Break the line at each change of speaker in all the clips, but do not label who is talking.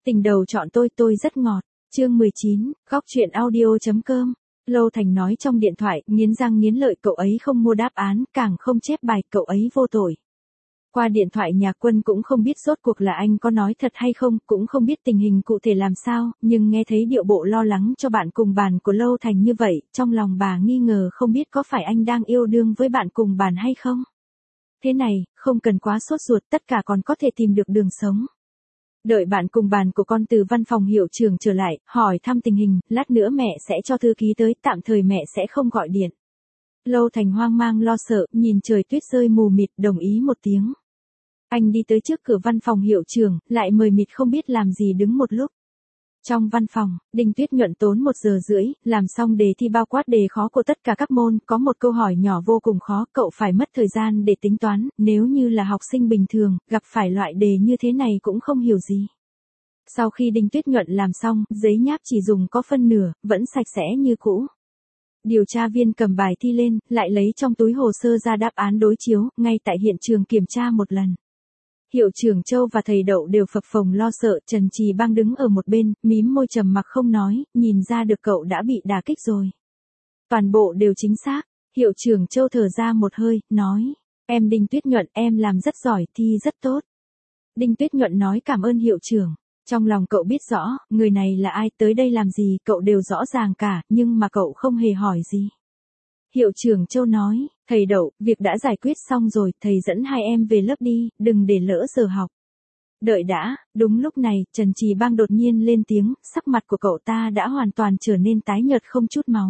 Tình đầu chọn tôi rất ngọt. Chương 19, góc truyện audio.com. Lâu Thành nói trong điện thoại, nghiến răng nghiến lợi, cậu ấy không mua đáp án, càng không chép bài, cậu ấy vô tội. Qua điện thoại Nhạc Quân cũng không biết rốt cuộc là anh có nói thật hay không, cũng không biết tình hình cụ thể làm sao, nhưng nghe thấy điệu bộ lo lắng cho bạn cùng bàn của Lâu Thành như vậy, trong lòng bà nghi ngờ không biết có phải anh đang yêu đương với bạn cùng bàn hay không. Thế này, không cần quá sốt ruột, tất cả còn có thể tìm được đường sống. Đợi bạn cùng bàn của con từ văn phòng hiệu trưởng trở lại, hỏi thăm tình hình, lát nữa mẹ sẽ cho thư ký tới, tạm thời mẹ sẽ không gọi điện. Lâu Thành hoang mang lo sợ, nhìn trời tuyết rơi mù mịt, đồng ý một tiếng. Anh đi tới trước cửa văn phòng hiệu trưởng, lại mờ mịt không biết làm gì đứng một lúc. Trong văn phòng, Đinh Tuyết Nhuận tốn 1 giờ rưỡi, làm xong đề thi bao quát đề khó của tất cả các môn, có một câu hỏi nhỏ vô cùng khó, cậu phải mất thời gian để tính toán, nếu như là học sinh bình thường, gặp phải loại đề như thế này cũng không hiểu gì. Sau khi Đinh Tuyết Nhuận làm xong, giấy nháp chỉ dùng có phân nửa, vẫn sạch sẽ như cũ. Điều tra viên cầm bài thi lên, lại lấy trong túi hồ sơ ra đáp án đối chiếu, ngay tại hiện trường kiểm tra một lần. Hiệu trưởng Châu và thầy Đậu đều phập phồng lo sợ, Trần Trì Bang đứng ở một bên, mím môi trầm mặc không nói, nhìn ra được cậu đã bị đả kích rồi. Toàn bộ đều chính xác, hiệu trưởng Châu thở ra một hơi, nói, em Đinh Tuyết Nhuận, em làm rất giỏi, thi rất tốt. Đinh Tuyết Nhuận nói cảm ơn hiệu trưởng. Trong lòng cậu biết rõ, người này là ai, tới đây làm gì, cậu đều rõ ràng cả, nhưng mà cậu không hề hỏi gì. Hiệu trưởng Châu nói, thầy Đậu, việc đã giải quyết xong rồi, thầy dẫn hai em về lớp đi, đừng để lỡ giờ học. Đợi đã, đúng lúc này, Trần Trì Bang đột nhiên lên tiếng, sắc mặt của cậu ta đã hoàn toàn trở nên tái nhợt không chút máu.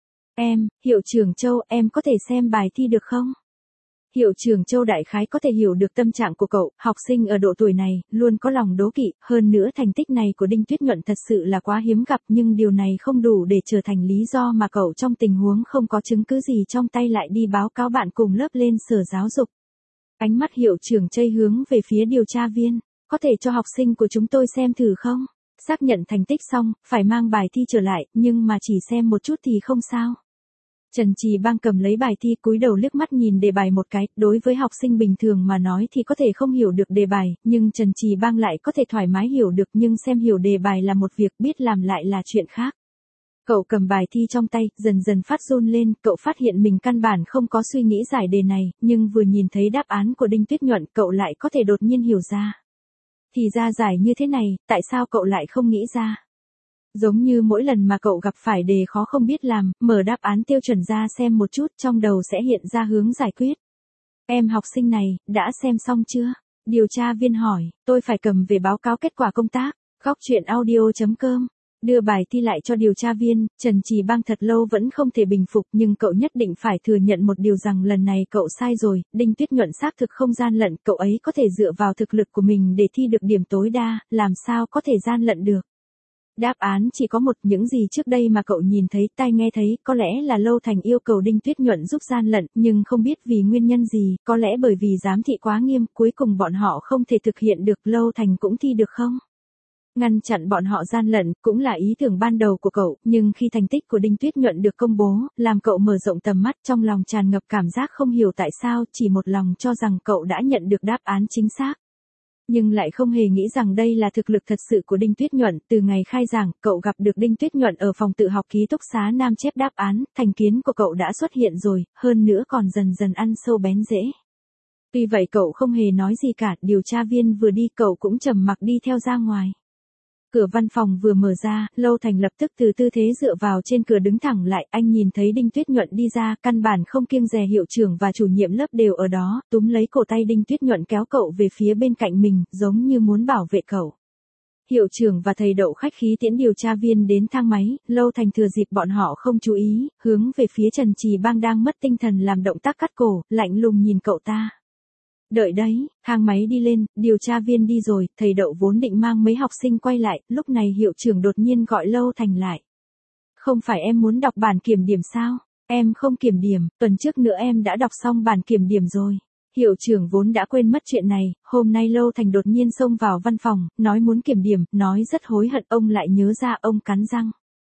Hiệu trưởng Châu, em có thể xem bài thi được không? Hiệu trưởng Châu đại khái có thể hiểu được tâm trạng của cậu, học sinh ở độ tuổi này, luôn có lòng đố kỵ, hơn nữa thành tích này của Đinh Tuyết Nhuận thật sự là quá hiếm gặp, nhưng điều này không đủ để trở thành lý do mà cậu trong tình huống không có chứng cứ gì trong tay lại đi báo cáo bạn cùng lớp lên sở giáo dục. Ánh mắt hiệu trưởng Châu hướng về phía điều tra viên, có thể cho học sinh của chúng tôi xem thử không? Xác nhận thành tích xong, phải mang bài thi trở lại, nhưng mà chỉ xem một chút thì không sao. Trần Trì Bang cầm lấy bài thi, cúi đầu liếc mắt nhìn đề bài một cái, đối với học sinh bình thường mà nói thì có thể không hiểu được đề bài, nhưng Trần Trì Bang lại có thể thoải mái hiểu được, nhưng xem hiểu đề bài là một việc, biết làm lại là chuyện khác. Cậu cầm bài thi trong tay, dần dần phát run lên, cậu phát hiện mình căn bản không có suy nghĩ giải đề này, nhưng vừa nhìn thấy đáp án của Đinh Tuyết Nhuận, cậu lại có thể đột nhiên hiểu ra. Thì ra giải như thế này, tại sao cậu lại không nghĩ ra? Giống như mỗi lần mà cậu gặp phải đề khó không biết làm, mở đáp án tiêu chuẩn ra xem một chút, trong đầu sẽ hiện ra hướng giải quyết. Em học sinh này, đã xem xong chưa? Điều tra viên hỏi, tôi phải cầm về báo cáo kết quả công tác. Góc truyện audio.com. Đưa bài thi lại cho điều tra viên, Trần Trì Bang thật lâu vẫn không thể bình phục, nhưng cậu nhất định phải thừa nhận một điều rằng lần này cậu sai rồi, Đinh Tuyết Nhuận xác thực không gian lận, cậu ấy có thể dựa vào thực lực của mình để thi được điểm tối đa, làm sao có thể gian lận được. Đáp án chỉ có một, những gì trước đây mà cậu nhìn thấy, tai nghe thấy, có lẽ là Lâu Thành yêu cầu Đinh Tuyết Nhuận giúp gian lận, nhưng không biết vì nguyên nhân gì, có lẽ bởi vì giám thị quá nghiêm, cuối cùng bọn họ không thể thực hiện được, Lâu Thành cũng thi được không? Ngăn chặn bọn họ gian lận, cũng là ý tưởng ban đầu của cậu, nhưng khi thành tích của Đinh Tuyết Nhuận được công bố, làm cậu mở rộng tầm mắt, trong lòng tràn ngập cảm giác không hiểu tại sao, chỉ một lòng cho rằng cậu đã nhận được đáp án chính xác. Nhưng lại không hề nghĩ rằng đây là thực lực thật sự của Đinh Tuyết Nhuận, từ ngày khai giảng, cậu gặp được Đinh Tuyết Nhuận ở phòng tự học ký túc xá Nam chép đáp án, thành kiến của cậu đã xuất hiện rồi, hơn nữa còn dần dần ăn sâu bén rễ. Tuy vậy cậu không hề nói gì cả, điều tra viên vừa đi cậu cũng trầm mặc đi theo ra ngoài. Cửa văn phòng vừa mở ra, Lâu Thành lập tức từ tư thế dựa vào trên cửa đứng thẳng lại, anh nhìn thấy Đinh Tuyết Nhuận đi ra, căn bản không kiêng dè hiệu trưởng và chủ nhiệm lớp đều ở đó, túm lấy cổ tay Đinh Tuyết Nhuận kéo cậu về phía bên cạnh mình, giống như muốn bảo vệ cậu. Hiệu trưởng và thầy Đậu khách khí tiễn điều tra viên đến thang máy, Lâu Thành thừa dịp bọn họ không chú ý, hướng về phía Trần Trì Bang đang mất tinh thần làm động tác cắt cổ, lạnh lùng nhìn cậu ta. Đợi đấy, thang máy đi lên, điều tra viên đi rồi, thầy Đậu vốn định mang mấy học sinh quay lại, lúc này hiệu trưởng đột nhiên gọi Lâu Thành lại. Không phải em muốn đọc bản kiểm điểm sao? Em không kiểm điểm, tuần trước nữa em đã đọc xong bản kiểm điểm rồi. Hiệu trưởng vốn đã quên mất chuyện này, hôm nay Lâu Thành đột nhiên xông vào văn phòng, nói muốn kiểm điểm, nói rất hối hận, ông lại nhớ ra, ông cắn răng.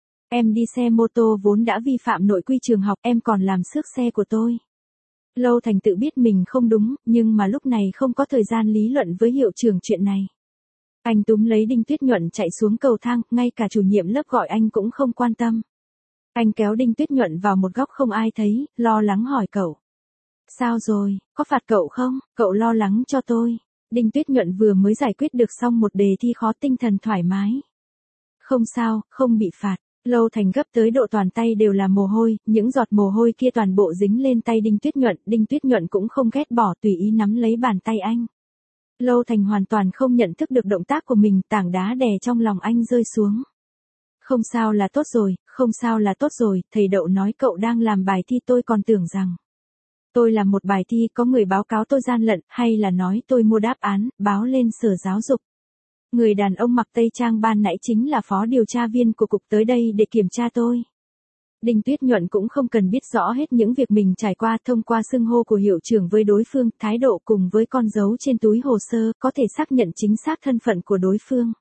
Em đi xe mô tô vốn đã vi phạm nội quy trường học, em còn làm xước xe của tôi. Lâu Thành tự biết mình không đúng, nhưng mà lúc này không có thời gian lý luận với hiệu trưởng chuyện này. Anh túm lấy Đinh Tuyết Nhuận chạy xuống cầu thang, ngay cả chủ nhiệm lớp gọi anh cũng không quan tâm. Anh kéo Đinh Tuyết Nhuận vào một góc không ai thấy, lo lắng hỏi cậu. Sao rồi, có phạt cậu không? Cậu lo lắng cho tôi. Đinh Tuyết Nhuận vừa mới giải quyết được xong một đề thi khó, tinh thần thoải mái. Không sao, không bị phạt. Lâu Thành gấp tới độ toàn tay đều là mồ hôi, những giọt mồ hôi kia toàn bộ dính lên tay Đinh Tuyết Nhuận cũng không ghét bỏ, tùy ý nắm lấy bàn tay anh. Lâu Thành hoàn toàn không nhận thức được động tác của mình, tảng đá đè trong lòng anh rơi xuống. Không sao là tốt rồi, không sao là tốt rồi, thầy Đậu nói cậu đang làm bài thi, tôi còn tưởng rằng tôi làm một bài thi có người báo cáo tôi gian lận, hay là nói tôi mua đáp án, báo lên Sở Giáo dục. Người đàn ông mặc tây trang ban nãy chính là phó điều tra viên của cục tới đây để kiểm tra tôi. Đinh Tuyết Nhuận cũng không cần biết rõ hết những việc mình trải qua, thông qua xưng hô của hiệu trưởng với đối phương, thái độ cùng với con dấu trên túi hồ sơ, có thể xác nhận chính xác thân phận của đối phương.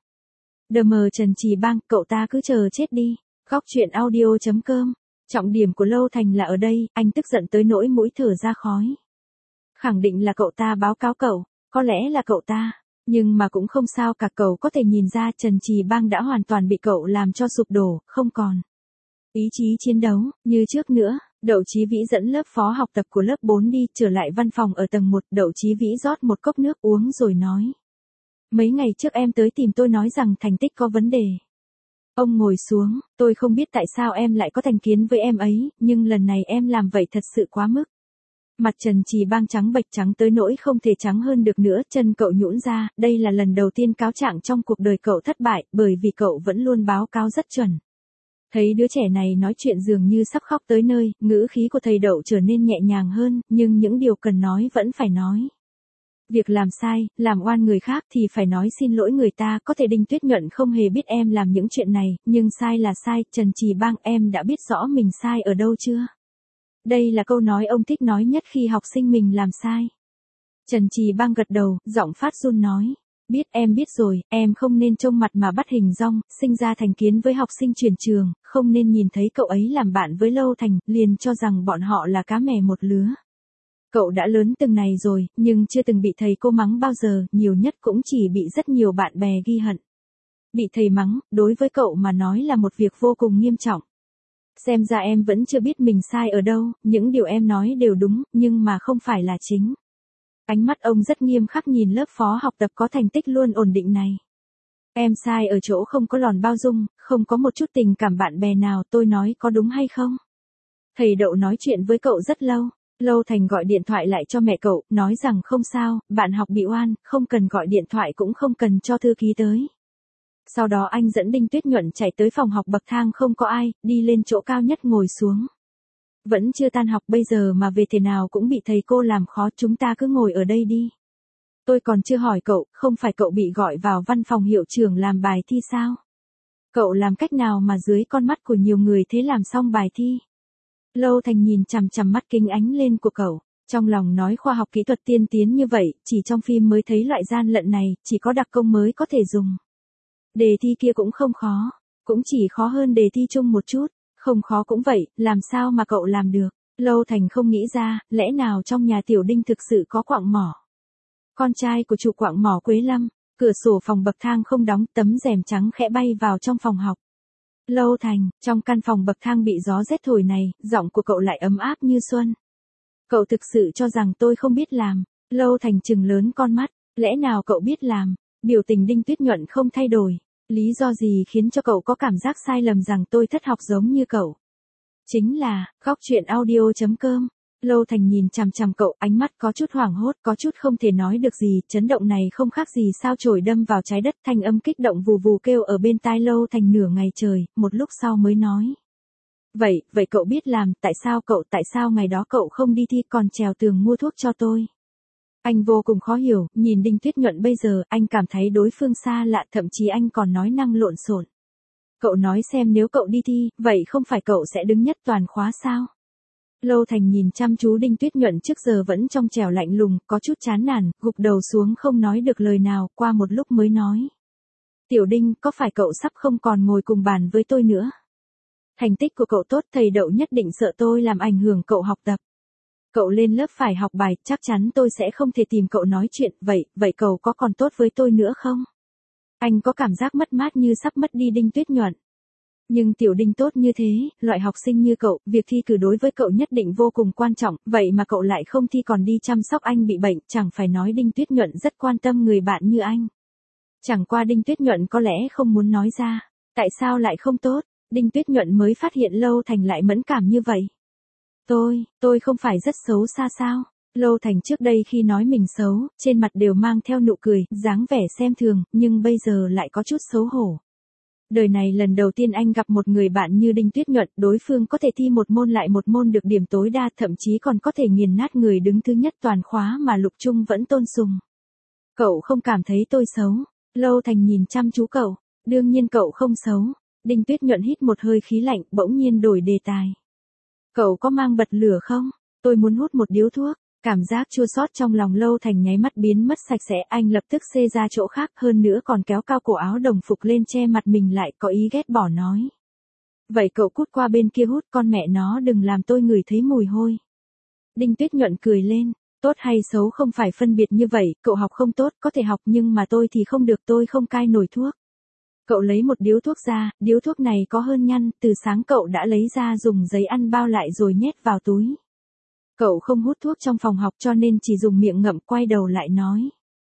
DM Trần Trì Bang, cậu ta cứ chờ chết đi. Góc truyện audio.com. Trọng điểm của Lâu Thành là ở đây, anh tức giận tới nỗi mũi thở ra khói. Khẳng định là cậu ta báo cáo cậu, có lẽ là cậu ta, nhưng mà cũng không sao cả, cậu có thể nhìn ra Trần Trì Bang đã hoàn toàn bị cậu làm cho sụp đổ, không còn ý chí chiến đấu như trước nữa. Đậu Chí Vĩ dẫn lớp phó học tập của lớp 4 đi, trở lại văn phòng ở tầng 1, Đậu Chí Vĩ rót một cốc nước uống rồi nói. Mấy ngày trước em tới tìm tôi nói rằng thành tích có vấn đề. Ông ngồi xuống, tôi không biết tại sao em lại có thành kiến với em ấy, nhưng lần này em làm vậy thật sự quá mức. Mặt Trần Trì Bang trắng bệch, trắng tới nỗi không thể trắng hơn được nữa, chân cậu nhũn ra, đây là lần đầu tiên cáo trạng trong cuộc đời cậu thất bại, bởi vì cậu vẫn luôn báo cáo rất chuẩn. Thấy đứa trẻ này nói chuyện dường như sắp khóc tới nơi, ngữ khí của thầy Đậu trở nên nhẹ nhàng hơn, nhưng những điều cần nói vẫn phải nói. Việc làm sai, làm oan người khác thì phải nói xin lỗi người ta, có thể Đinh Tuyết Nhuận không hề biết em làm những chuyện này, nhưng sai là sai, Trần Trì Bang, em đã biết rõ mình sai ở đâu chưa? Đây là câu nói ông thích nói nhất khi học sinh mình làm sai. Trần Trì Bang gật đầu, giọng phát run nói. Biết, em biết rồi, em không nên trông mặt mà bắt hình dong, sinh ra thành kiến với học sinh chuyển trường, không nên nhìn thấy cậu ấy làm bạn với Lâu Thành, liền cho rằng bọn họ là cá mè một lứa. Cậu đã lớn từng này rồi, nhưng chưa từng bị thầy cô mắng bao giờ, nhiều nhất cũng chỉ bị rất nhiều bạn bè ghi hận. Bị thầy mắng, đối với cậu mà nói là một việc vô cùng nghiêm trọng. Xem ra em vẫn chưa biết mình sai ở đâu, những điều em nói đều đúng, nhưng mà không phải là chính. Ánh mắt ông rất nghiêm khắc nhìn lớp phó học tập có thành tích luôn ổn định này. Em sai ở chỗ không có lòng bao dung, không có một chút tình cảm bạn bè nào, tôi nói có đúng hay không? Thầy Đậu nói chuyện với cậu rất lâu. Lâu Thành gọi điện thoại lại cho mẹ cậu, nói rằng không sao, bạn học bị oan, không cần gọi điện thoại cũng không cần cho thư ký tới. Sau đó anh dẫn Đinh Tuyết Nhuận chạy tới phòng học, bậc thang không có ai, đi lên chỗ cao nhất ngồi xuống. Vẫn chưa tan học bây giờ mà về thế nào cũng bị thầy cô làm khó, chúng ta cứ ngồi ở đây đi. Tôi còn chưa hỏi cậu, không phải cậu bị gọi vào văn phòng hiệu trưởng làm bài thi sao? Cậu làm cách nào mà dưới con mắt của nhiều người thế làm xong bài thi? Lâu Thành nhìn chằm chằm mắt kính ánh lên của cậu, trong lòng nói khoa học kỹ thuật tiên tiến như vậy, chỉ trong phim mới thấy loại gian lận này, chỉ có đặc công mới có thể dùng. Đề thi kia cũng không khó, cũng chỉ khó hơn đề thi chung một chút, không khó cũng vậy, làm sao mà cậu làm được? Lâu Thành không nghĩ ra, lẽ nào trong nhà Tiểu Đinh thực sự có quặng mỏ? Con trai của chủ quặng mỏ Quế Lâm, cửa sổ phòng bậc thang không đóng, tấm rèm trắng khẽ bay vào trong phòng học. Lâu Thành, trong căn phòng bậc thang bị gió rét thổi này, giọng của cậu lại ấm áp như xuân. Cậu thực sự cho rằng tôi không biết làm? Lâu Thành trừng lớn con mắt, lẽ nào cậu biết làm? Biểu tình Đinh Tuyết Nhuận không thay đổi. Lý do gì khiến cho cậu có cảm giác sai lầm rằng tôi thất học giống như cậu? Chính là, góc truyện audio.com. Lâu Thành nhìn chằm chằm cậu, ánh mắt có chút hoảng hốt, có chút không thể nói được gì, chấn động này không khác gì sao chổi đâm vào trái đất, thanh âm kích động vù vù kêu ở bên tai Lâu Thành nửa ngày trời, một lúc sau mới nói. Vậy cậu biết làm, tại sao ngày đó cậu không đi thi còn trèo tường mua thuốc cho tôi? Anh vô cùng khó hiểu, nhìn Đinh Tuyết Nhuận bây giờ, anh cảm thấy đối phương xa lạ, thậm chí anh còn nói năng lộn xộn. Cậu nói xem nếu cậu đi thi, vậy không phải cậu sẽ đứng nhất toàn khóa sao? Lâu Thành nhìn chăm chú Đinh Tuyết Nhuận trước giờ vẫn trong trẻo lạnh lùng, có chút chán nản, gục đầu xuống không nói được lời nào, qua một lúc mới nói. Tiểu Đinh, có phải cậu sắp không còn ngồi cùng bàn với tôi nữa? Thành tích của cậu tốt, thầy Đậu nhất định sợ tôi làm ảnh hưởng cậu học tập. Cậu lên lớp phải học bài, chắc chắn tôi sẽ không thể tìm cậu nói chuyện, vậy cậu có còn tốt với tôi nữa không? Anh có cảm giác mất mát như sắp mất đi Đinh Tuyết Nhuận. Nhưng Tiểu Đinh tốt như thế, loại học sinh như cậu, việc thi cử đối với cậu nhất định vô cùng quan trọng, vậy mà cậu lại không thi còn đi chăm sóc anh bị bệnh, chẳng phải nói Đinh Tuyết Nhuận rất quan tâm người bạn như anh. Chẳng qua Đinh Tuyết Nhuận có lẽ không muốn nói ra. Tại sao lại không tốt? Đinh Tuyết Nhuận mới phát hiện Lâu Thành lại mẫn cảm như vậy. Tôi không phải rất xấu xa sao? Lâu Thành trước đây khi nói mình xấu, trên mặt đều mang theo nụ cười, dáng vẻ xem thường, nhưng bây giờ lại có chút xấu hổ. Đời này lần đầu tiên anh gặp một người bạn như Đinh Tuyết Nhuận, đối phương có thể thi một môn lại một môn được điểm tối đa, thậm chí còn có thể nghiền nát người đứng thứ nhất toàn khóa mà Lục Trung vẫn tôn sùng. Cậu không cảm thấy tôi xấu? Lâu Thành nhìn chăm chú cậu, đương nhiên cậu không xấu. Đinh Tuyết Nhuận hít một hơi khí lạnh, bỗng nhiên đổi đề tài. Cậu có mang bật lửa không? Tôi muốn hút một điếu thuốc. Cảm giác chua xót trong lòng Lâu Thành nháy mắt biến mất sạch sẽ, anh lập tức xê ra chỗ khác, hơn nữa còn kéo cao cổ áo đồng phục lên che mặt mình lại, có ý ghét bỏ nói. Vậy cậu cút qua bên kia hút, con mẹ nó đừng làm tôi ngửi thấy mùi hôi. Đinh Tuyết Nhuận cười lên, tốt hay xấu không phải phân biệt như vậy, cậu học không tốt, có thể học nhưng mà tôi thì không được, tôi không cai nổi thuốc. Cậu lấy một điếu thuốc ra, điếu thuốc này có hơn nhăn, từ sáng cậu đã lấy ra dùng giấy ăn bao lại rồi nhét vào túi. Cậu không hút thuốc trong phòng học cho nên chỉ dùng miệng ngậm, quay đầu lại nói.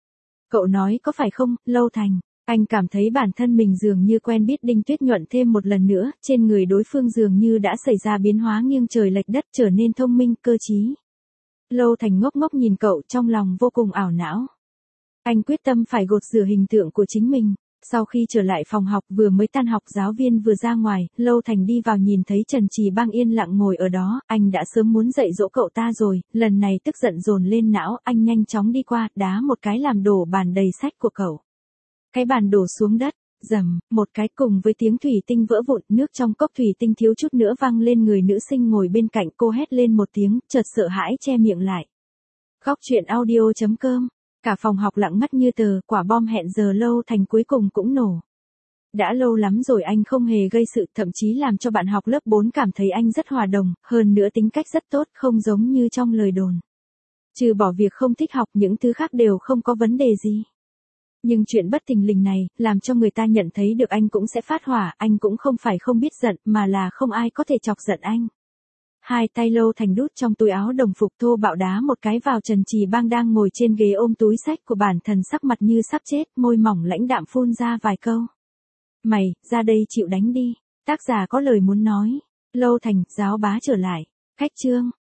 Cậu nói có phải không, Lâu Thành? Anh cảm thấy bản thân mình dường như quen biết Đinh Tuyết Nhuận thêm một lần nữa, trên người đối phương dường như đã xảy ra biến hóa nghiêng trời lệch đất, trở nên thông minh, cơ trí. Lâu Thành ngốc ngốc nhìn cậu, trong lòng vô cùng ảo não. Anh quyết tâm phải gột rửa hình tượng của chính mình. Sau khi trở lại phòng học, vừa mới tan học, giáo viên vừa ra ngoài, Lâu Thành đi vào nhìn thấy Trần Trì Bang yên lặng ngồi ở đó, anh đã sớm muốn dạy dỗ cậu ta rồi, lần này tức giận dồn lên não, anh nhanh chóng đi qua, đá một cái làm đổ bàn đầy sách của cậu. Cái bàn đổ xuống đất, rầm, một cái, cùng với tiếng thủy tinh vỡ vụn, nước trong cốc thủy tinh thiếu chút nữa văng lên người nữ sinh ngồi bên cạnh, cô hét lên một tiếng, chợt sợ hãi che miệng lại. Góc truyện audio.com. Cả phòng học lặng ngắt như tờ, quả bom hẹn giờ Lâu Thành cuối cùng cũng nổ. Đã lâu lắm rồi anh không hề gây sự, thậm chí làm cho bạn học lớp 4 cảm thấy anh rất hòa đồng, hơn nữa tính cách rất tốt, không giống như trong lời đồn. Trừ bỏ việc không thích học, những thứ khác đều không có vấn đề gì. Nhưng chuyện bất thình lình này, làm cho người ta nhận thấy được anh cũng sẽ phát hỏa, anh cũng không phải không biết giận, mà là không ai có thể chọc giận anh. Hai tay Lâu Thành đút trong túi áo đồng phục thô bạo đá một cái vào Trần Trì Bang đang ngồi trên ghế ôm túi sách của bản thân, sắc mặt như sắp chết, môi mỏng lãnh đạm phun ra vài câu. Mày, ra đây chịu đánh đi. Tác giả có lời muốn nói. Lâu Thành, giáo bá trở lại. Cách chương.